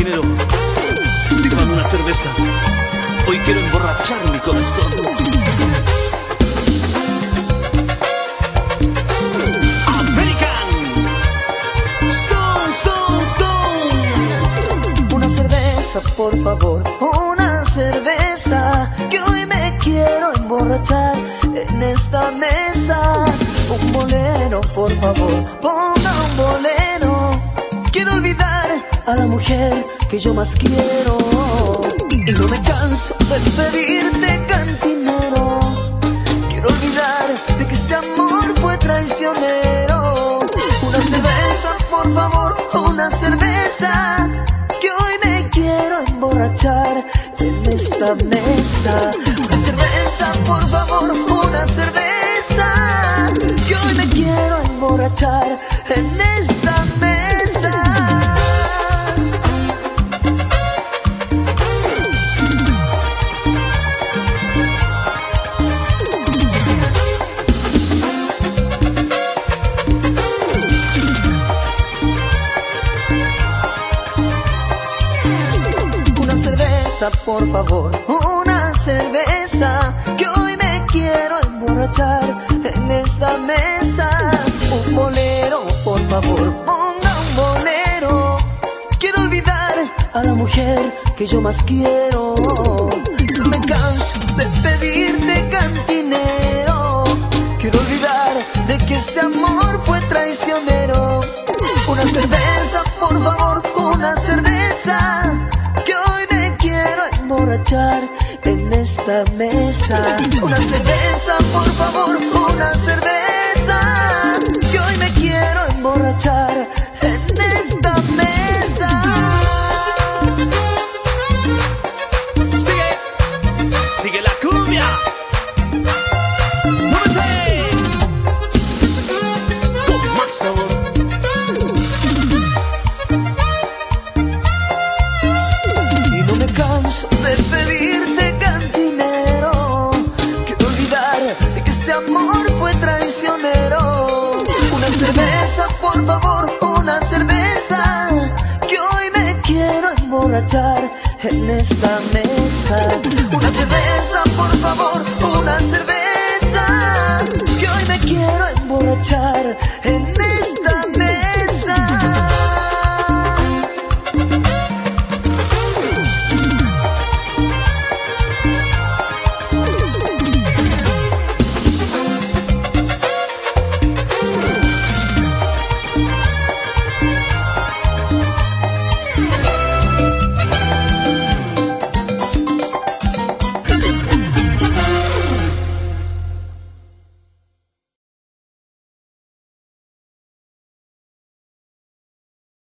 cantinero, sírvame una cerveza. Hoy quiero emborrachar mi corazón. American son. Una cerveza, por favor, una cerveza, que hoy me quiero emborrachar en esta mesa. Un bolero, por favor, ponga un bolero. Quiero olvidar a la mujer que yo más quiero. Y no me canso de pedirte, cantinero. Quiero olvidar de que este amor fue traicionero. Una cerveza, por favor, una cerveza, que hoy me quiero emborrachar en esta mesa. Una cerveza, por favor, una cerveza, que hoy me quiero emborrachar en esta mesa. Por favor, una cerveza, que hoy me quiero emborrachar en esta mesa. Un bolero, por favor, ponga un bolero. Quiero olvidar a la mujer que yo más quiero. No me canso de pedirte, cantinero. Quiero olvidar de que este amor fue traicionero. Una cerveza, por favor, una cerveza, que hoy me quiero emborrachar en esta mesa. Una cerveza, por favor, una cerveza, que hoy me quiero emborrachar en esta mesa. Sigue la cumbia. ¡Muévete! Con más sabor. De pedirte, cantinero, quiero olvidar de que este amor fue traicionero. Una cerveza, por favor, una cerveza, que hoy me quiero emborrachar en esta mesa. Una cerveza, por favor, una cerveza, que hoy me quiero emborrachar en esta mesa.